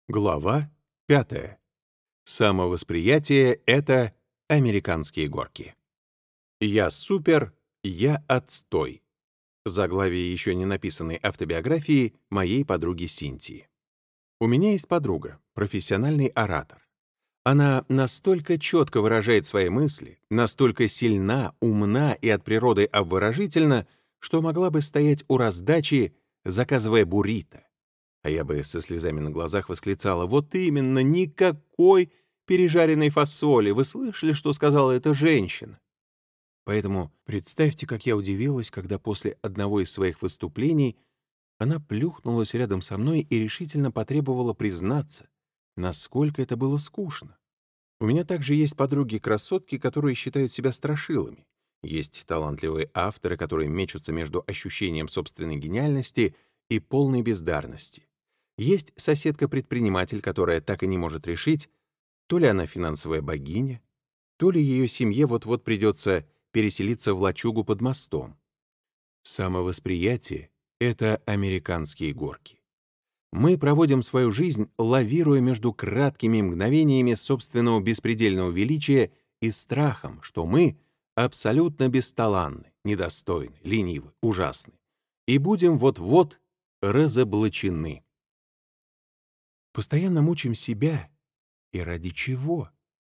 Глава 5. Самовосприятие — это американские горки. Я супер, я отстой. Заглавие еще не написанной автобиографии моей подруги Синтии. У меня есть подруга, профессиональный оратор. Она настолько четко выражает свои мысли, настолько сильна, умна и от природы обворожительна, что могла бы стоять у раздачи, заказывая буррито. А я бы со слезами на глазах восклицала: «Вот именно, никакой пережаренной фасоли! Вы слышали, что сказала эта женщина?» Поэтому представьте, как я удивилась, когда после одного из своих выступлений она плюхнулась рядом со мной и решительно потребовала признаться, насколько это было скучно. У меня также есть подруги-красотки, которые считают себя страшилами. Есть талантливые авторы, которые мечутся между ощущением собственной гениальности и полной бездарности. Есть соседка-предприниматель, которая так и не может решить, то ли она финансовая богиня, то ли ее семье вот-вот придется переселиться в лачугу под мостом. Самовосприятие — это американские горки. Мы проводим свою жизнь, лавируя между краткими мгновениями собственного беспредельного величия и страхом, что мы абсолютно бесталанны, недостойны, ленивы, ужасны, и будем вот-вот разоблачены. Постоянно мучим себя. И ради чего?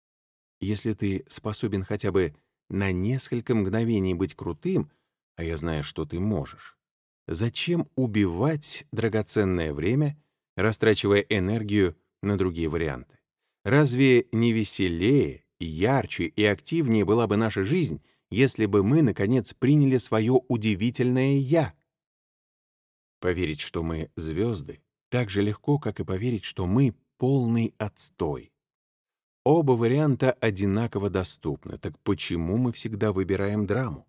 Если ты способен хотя бы на несколько мгновений быть крутым, а я знаю, что ты можешь, зачем убивать драгоценное время, растрачивая энергию на другие варианты? Разве не веселее, ярче и активнее была бы наша жизнь, если бы мы, наконец, приняли свое удивительное «я»? Поверить, что мы звезды, так же легко, как и поверить, что мы полный отстой. Оба варианта одинаково доступны, так почему мы всегда выбираем драму?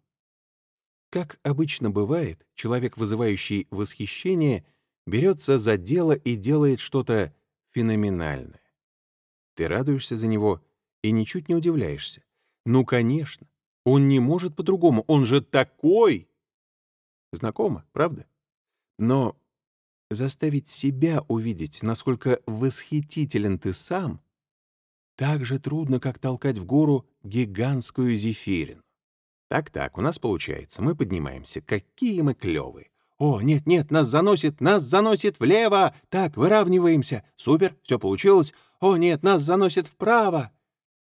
Как обычно бывает, человек, вызывающий восхищение, берется за дело и делает что-то феноменальное. Ты радуешься за него и ничуть не удивляешься. Ну, конечно, он не может по-другому, он же такой! Знакомо, правда? Но заставить себя увидеть, насколько восхитителен ты сам, так же трудно, как толкать в гору гигантскую зефирину. Так-так, у нас получается. Мы поднимаемся. Какие мы клевые. О, нет-нет, нас заносит влево. Так, выравниваемся. Супер, все получилось. О, нет, нас заносит вправо.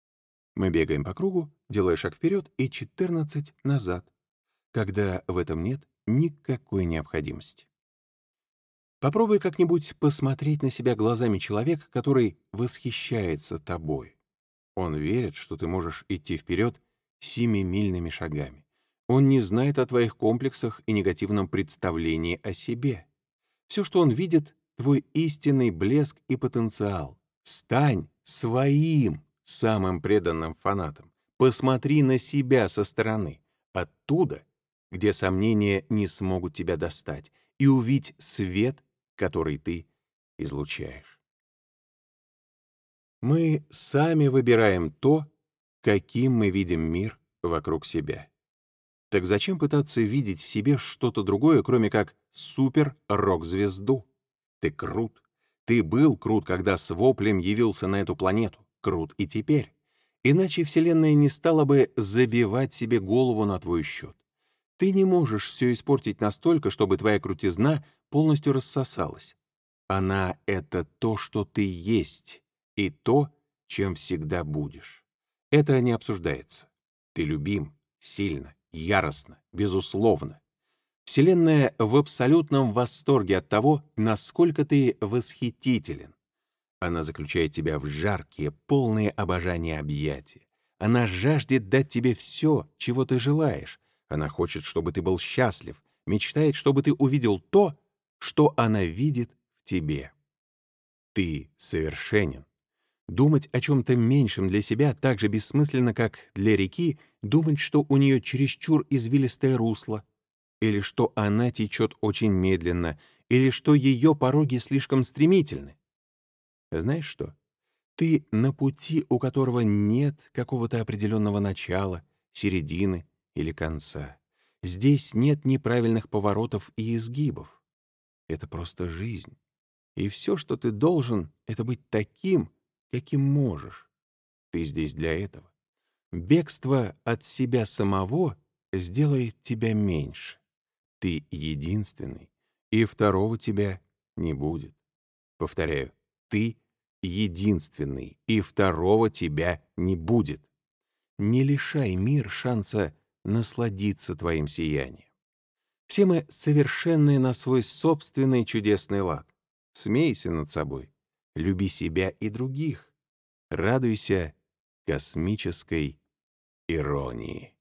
Мы бегаем по кругу, делая шаг вперед и 14 назад, когда в этом нет никакой необходимости. Попробуй как-нибудь посмотреть на себя глазами человека, который восхищается тобой. Он верит, что ты можешь идти вперед семимильными шагами. Он не знает о твоих комплексах и негативном представлении о себе. Все, что он видит, — твой истинный блеск и потенциал. Стань своим самым преданным фанатом. Посмотри на себя со стороны, оттуда, где сомнения не смогут тебя достать, и увидь свет, который ты излучаешь. Мы сами выбираем то, каким мы видим мир вокруг себя. Так зачем пытаться видеть в себе что-то другое, кроме как супер-рок-звезду? Ты крут. Ты был крут, когда с воплем явился на эту планету. Крут и теперь. Иначе Вселенная не стала бы забивать себе голову на твой счет. Ты не можешь все испортить настолько, чтобы твоя крутизна полностью рассосалась. Она — это то, что ты есть, и то, чем всегда будешь. Это не обсуждается. Ты любим, сильно, яростно, безусловно. Вселенная в абсолютном восторге от того, насколько ты восхитителен. Она заключает тебя в жаркие, полные обожания объятия. Она жаждет дать тебе все, чего ты желаешь. Она хочет, чтобы ты был счастлив, мечтает, чтобы ты увидел то, что она видит в тебе. Ты совершенен. Думать о чем-то меньшем для себя так же бессмысленно, как для реки думать, что у нее чересчур извилистое русло, или что она течет очень медленно, или что ее пороги слишком стремительны. Знаешь что? Ты на пути, у которого нет какого-то определенного начала, середины или конца. Здесь нет неправильных поворотов и изгибов. Это просто жизнь. И все, что ты должен, — это быть таким, каким можешь. Ты здесь для этого. Бегство от себя самого сделает тебя меньше. Ты единственный, и второго тебя не будет. Повторяю, ты единственный, и второго тебя не будет. Не лишай мир шанса насладиться твоим сиянием. Все мы совершенные на свой собственный чудесный лад. Смейся над собой, люби себя и других, радуйся космической иронии.